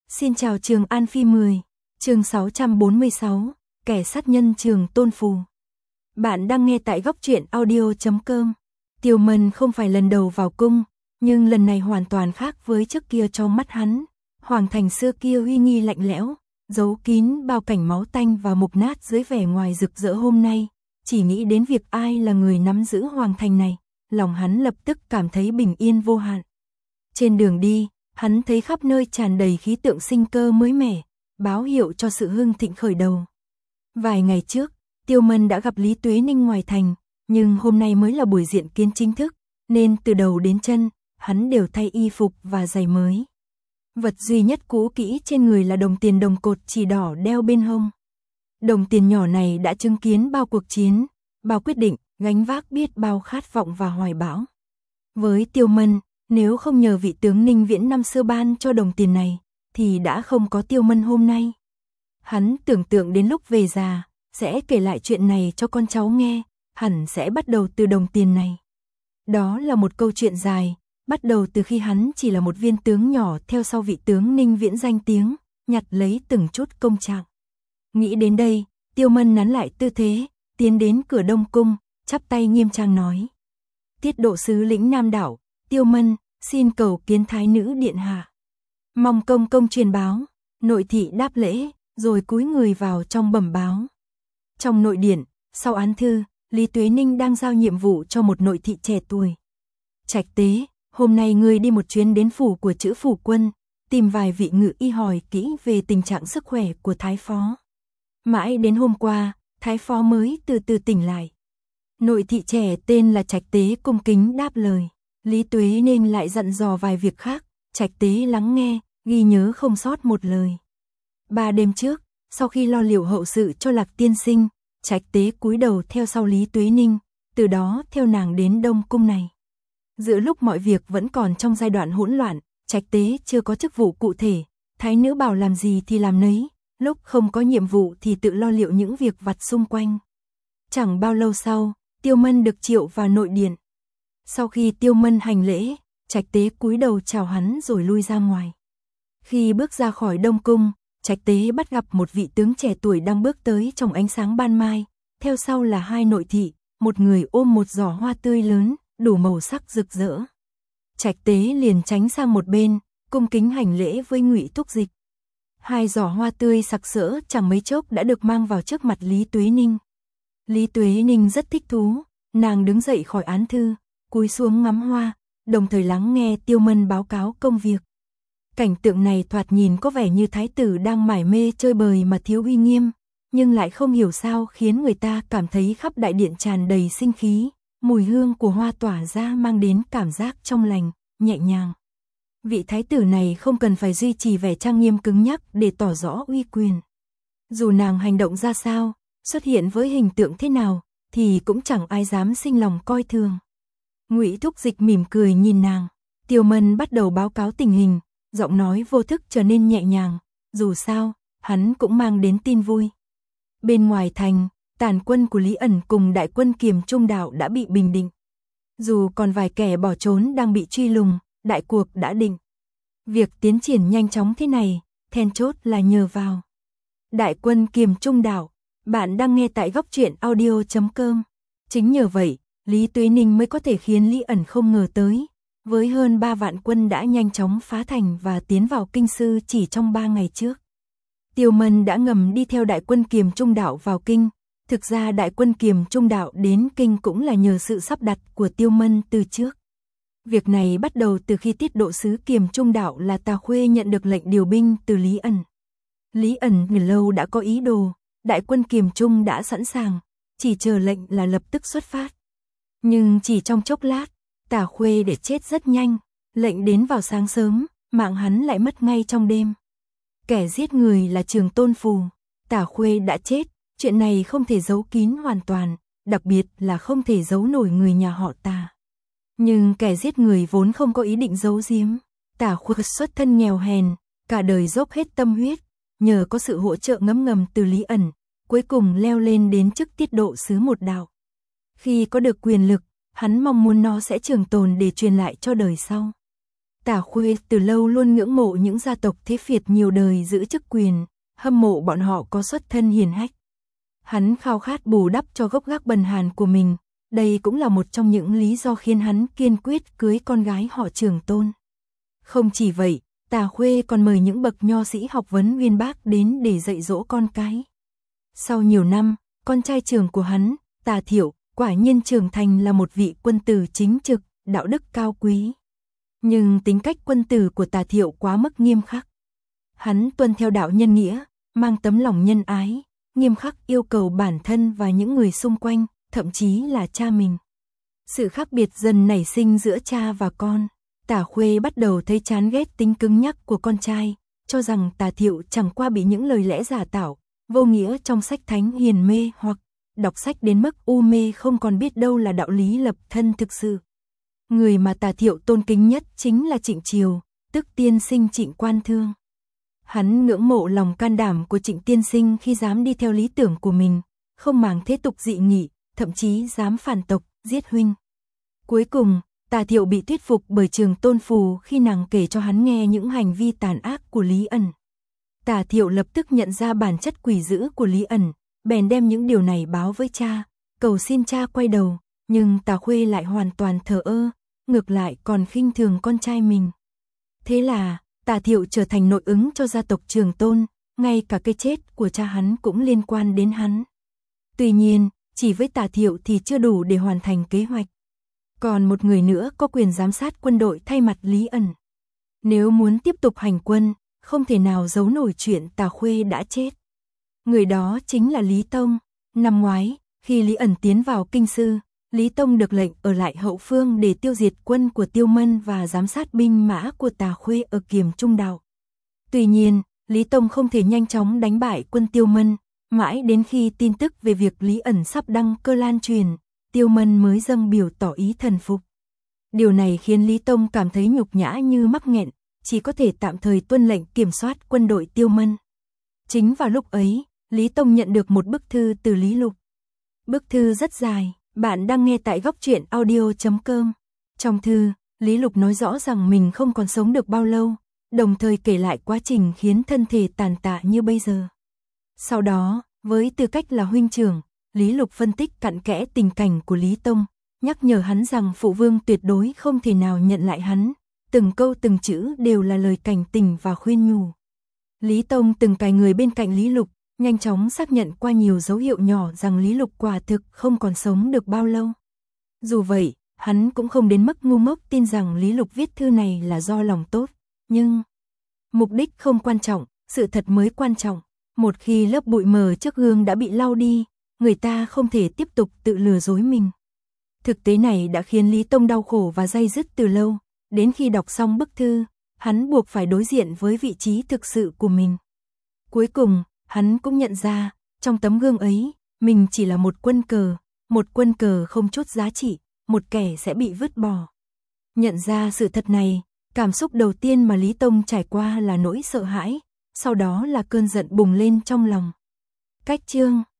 Xin chào Trường An Phi 10, chương 646, kẻ sát nhân Trường Tôn Phù. Bạn đang nghe tại góc truyện audio.com. Tiêu Mân không phải lần đầu vào cung, nhưng lần này hoàn toàn khác với trước kia trong mắt hắn. Hoàng thành xưa kia uy nghi lạnh lẽo, giấu kín bao cảnh máu tanh và mục nát dưới vẻ ngoài rực rỡ hôm nay. Chỉ nghĩ đến việc ai là người nắm giữ hoàng thành này, lòng hắn lập tức cảm thấy bình yên vô hạn. Trên đường đi, hắn thấy khắp nơi tràn đầy khí tượng sinh cơ mới mẻ, báo hiệu cho sự hưng thịnh khởi đầu. Vài ngày trước, Tiêu Mân đã gặp Lý Tuế Ninh ngoài thành, nhưng hôm nay mới là buổi diện kiến chính thức, nên từ đầu đến chân, hắn đều thay y phục và giày mới. Vật duy nhất cũ kỹ trên người là đồng tiền đồng cột chỉ đỏ đeo bên hông. Đồng tiền nhỏ này đã chứng kiến bao cuộc chiến, bao quyết định, gánh vác biết bao khát vọng và hoài bão. Với Tiêu Mân, nếu không nhờ vị tướng Ninh Viễn năm xưa ban cho đồng tiền này, thì đã không có Tiêu Mân hôm nay. Hắn tưởng tượng đến lúc về già, sẽ kể lại chuyện này cho con cháu nghe, hẳn sẽ bắt đầu từ đồng tiền này. Đó là một câu chuyện dài, bắt đầu từ khi hắn chỉ là một viên tướng nhỏ theo sau vị tướng Ninh Viễn danh tiếng, nhặt lấy từng chút công trạng. Nghĩ đến đây, Tiêu Mân nắn lại tư thế, tiến đến cửa Đông Cung, chắp tay nghiêm trang nói. Tiết độ sứ lĩnh Nam Đảo, Tiêu Mân, xin cầu kiến thái nữ điện hạ. Mong công công truyền báo, nội thị đáp lễ, rồi cúi người vào trong bẩm báo. Trong nội điện, sau án thư, Lý Tuế Ninh đang giao nhiệm vụ cho một nội thị trẻ tuổi. Trạch tế, hôm nay ngươi đi một chuyến đến phủ của Chữ Phủ Quân, tìm vài vị ngự y hỏi kỹ về tình trạng sức khỏe của thái phó. Mãi đến hôm qua, thái phó mới từ từ tỉnh lại. Nội thị trẻ tên là Trạch tế cung kính đáp lời. Lý Tuế Ninh lại dặn dò vài việc khác, Trạch tế lắng nghe, ghi nhớ không sót một lời. 3 đêm trước, sau khi lo liệu hậu sự cho Lạc tiên sinh, Trạch tế cúi đầu theo sau Lý Tuế Ninh, từ đó theo nàng đến Đông Cung này. Giữa lúc mọi việc vẫn còn trong giai đoạn hỗn loạn, Trạch tế chưa có chức vụ cụ thể, thái nữ bảo làm gì thì làm nấy, lúc không có nhiệm vụ thì tự lo liệu những việc vặt xung quanh. Chẳng bao lâu sau, Tiêu Mân được triệu vào nội điện. Sau khi Tiêu Mân hành lễ, Trạch tế cúi đầu chào hắn rồi lui ra ngoài. Khi bước ra khỏi Đông Cung, Trạch tế bắt gặp một vị tướng trẻ tuổi đang bước tới trong ánh sáng ban mai, theo sau là 2 nội thị, một người ôm một giỏ hoa tươi lớn, đủ màu sắc rực rỡ. Trạch tế liền tránh sang một bên, cung kính hành lễ với Ngụy Thúc Dịch. 2 giỏ hoa tươi sặc sỡ chẳng mấy chốc đã được mang vào trước mặt Lý Tuế Ninh. Lý Tuế Ninh rất thích thú, nàng đứng dậy khỏi án thư, cúi xuống ngắm hoa, đồng thời lắng nghe Tiêu Mân báo cáo công việc. Cảnh tượng này thoạt nhìn có vẻ như thái tử đang mải mê chơi bời mà thiếu uy nghiêm, nhưng lại không hiểu sao khiến người ta cảm thấy khắp đại điện tràn đầy sinh khí, mùi hương của hoa tỏa ra mang đến cảm giác trong lành, nhẹ nhàng. Vị thái tử này không cần phải duy trì vẻ trang nghiêm cứng nhắc để tỏ rõ uy quyền. Dù nàng hành động ra sao, xuất hiện với hình tượng thế nào, thì cũng chẳng ai dám sinh lòng coi thường. Ngụy Thúc Dịch mỉm cười nhìn nàng, Tiêu Mân bắt đầu báo cáo tình hình, giọng nói vô thức trở nên nhẹ nhàng, dù sao, hắn cũng mang đến tin vui. Bên ngoài thành, tàn quân của Lý Ẩn cùng đại quân Kiềm Trung Đạo đã bị bình định. Dù còn vài kẻ bỏ trốn đang bị truy lùng, đại cuộc đã định. Việc tiến triển nhanh chóng thế này, then chốt là nhờ vào đại quân Kiềm Trung Đạo. Bạn đang nghe tại góc truyện audio.com. Chính nhờ vậy, Lý Tuế Ninh mới có thể khiến Lý Ẩn không ngờ tới. Với hơn 3 vạn quân đã nhanh chóng phá thành và tiến vào kinh sư chỉ trong 3 ngày trước. Tiêu Mân đã ngầm đi theo đại quân Kiềm Trung Đạo vào kinh. Thực ra đại quân Kiềm Trung Đạo đến kinh cũng là nhờ sự sắp đặt của Tiêu Mân từ trước. Việc này bắt đầu từ khi tiết độ sứ Kiềm Trung Đạo là Tà Khuê nhận được lệnh điều binh từ Lý Ẩn. Lý Ẩn từ lâu đã có ý đồ, đại quân Kiềm Trung đã sẵn sàng, chỉ chờ lệnh là lập tức xuất phát. Nhưng chỉ trong chốc lát, Tà Khuê để chết rất nhanh, lệnh đến vào sáng sớm, mạng hắn lại mất ngay trong đêm. Kẻ giết người là Trường Tôn Phù, Tà Khuê đã chết, chuyện này không thể giấu kín hoàn toàn, đặc biệt là không thể giấu nổi người nhà họ Tà. Nhưng kẻ giết người vốn không có ý định giấu giếm, Tà Khuê xuất thân nghèo hèn, cả đời dốc hết tâm huyết, nhờ có sự hỗ trợ ngấm ngầm từ Lý Ẩn, cuối cùng leo lên đến chức tiết độ sứ một đạo. Khi có được quyền lực, hắn mong muốn nó sẽ trường tồn để truyền lại cho đời sau. Tả Khuê từ lâu luôn ngưỡng mộ những gia tộc thế phiệt nhiều đời giữ chức quyền, hâm mộ bọn họ có xuất thân hiền hách. Hắn khao khát bù đắp cho gốc gác bần hàn của mình, đây cũng là một trong những lý do khiến hắn kiên quyết cưới con gái họ Trường Tôn. Không chỉ vậy, Tả Khuê còn mời những bậc nho sĩ học vấn uyên bác đến để dạy dỗ con cái. Sau nhiều năm, con trai trưởng của hắn, Tả Thiệu, quả nhiên trưởng thành là một vị quân tử chính trực, đạo đức cao quý. Nhưng tính cách quân tử của Tả Thiệu quá mức nghiêm khắc. Hắn tuân theo đạo nhân nghĩa, mang tấm lòng nhân ái, nghiêm khắc yêu cầu bản thân và những người xung quanh, thậm chí là cha mình. Sự khác biệt dần nảy sinh giữa cha và con. Tả Khuê bắt đầu thấy chán ghét tính cứng nhắc của con trai, cho rằng Tả Thiệu chẳng qua bị những lời lẽ giả tạo, vô nghĩa trong sách thánh hiền mê hoặc đọc sách đến mức u mê không còn biết đâu là đạo lý lập thân thực sự. Người mà Tả Thiệu tôn kính nhất chính là Trịnh Triều, tức tiên sinh Trịnh Quan Thương. Hắn ngưỡng mộ lòng can đảm của Trịnh tiên sinh khi dám đi theo lý tưởng của mình, không màng thế tục dị nghị, thậm chí dám phản tộc, giết huynh. Cuối cùng, Tả Thiệu bị thuyết phục bởi Trường Tôn Phù khi nàng kể cho hắn nghe những hành vi tàn ác của Lý Ẩn. Tả Thiệu lập tức nhận ra bản chất quỷ dữ của Lý Ẩn, bèn đem những điều này báo với cha, cầu xin cha quay đầu, nhưng Tả Khuê lại hoàn toàn thờ ơ, ngược lại còn khinh thường con trai mình. Thế là, Tả Thiệu trở thành nội ứng cho gia tộc Trường Tôn, ngay cả cái chết của cha hắn cũng liên quan đến hắn. Tuy nhiên, chỉ với Tả Thiệu thì chưa đủ để hoàn thành kế hoạch. Còn một người nữa có quyền giám sát quân đội thay mặt Lý Ẩn. Nếu muốn tiếp tục hành quân, không thể nào giấu nổi chuyện Tả Khuê đã chết. Người đó chính là Lý Tông. Năm ngoái, khi Lý Ẩn tiến vào kinh sư, Lý Tông được lệnh ở lại hậu phương để tiêu diệt quân của Tiêu Mân và giám sát binh mã của Tả Khuê ở Kiềm Trung Đạo. Tuy nhiên, Lý Tông không thể nhanh chóng đánh bại quân Tiêu Mân, mãi đến khi tin tức về việc Lý Ẩn sắp đăng cơ lan truyền, Tiêu Mân mới dâng biểu tỏ ý thần phục. Điều này khiến Lý Tông cảm thấy nhục nhã như mắc nghẹn, chỉ có thể tạm thời tuân lệnh kiểm soát quân đội Tiêu Mân. Chính vào lúc ấy, Lý Tông nhận được một bức thư từ Lý Lục. Bức thư rất dài, bạn đang nghe tại góc truyện audio.com. Trong thư, Lý Lục nói rõ rằng mình không còn sống được bao lâu, đồng thời kể lại quá trình khiến thân thể tàn tạ như bây giờ. Sau đó, với tư cách là huynh trưởng, Lý Lục phân tích cặn kẽ tình cảnh của Lý Tông, nhắc nhở hắn rằng phụ vương tuyệt đối không thể nào nhận lại hắn, từng câu từng chữ đều là lời cảnh tình và khuyên nhủ. Lý Tông từng cài người bên cạnh Lý Lục, nhanh chóng xác nhận qua nhiều dấu hiệu nhỏ rằng Lý Lục quả thực không còn sống được bao lâu. Dù vậy, hắn cũng không đến mức ngu ngốc tin rằng Lý Lục viết thư này là do lòng tốt, nhưng mục đích không quan trọng, sự thật mới quan trọng. Một khi lớp bụi mờ trước gương đã bị lau đi, người ta không thể tiếp tục tự lừa dối mình. Thực tế này đã khiến Lý Tông đau khổ và day dứt từ lâu, đến khi đọc xong bức thư, hắn buộc phải đối diện với vị trí thực sự của mình. Cuối cùng, hắn cũng nhận ra, trong tấm gương ấy, mình chỉ là một quân cờ không chút giá trị, một kẻ sẽ bị vứt bỏ. Nhận ra sự thật này, cảm xúc đầu tiên mà Lý Tông trải qua là nỗi sợ hãi, sau đó là cơn giận bùng lên trong lòng. Cách chương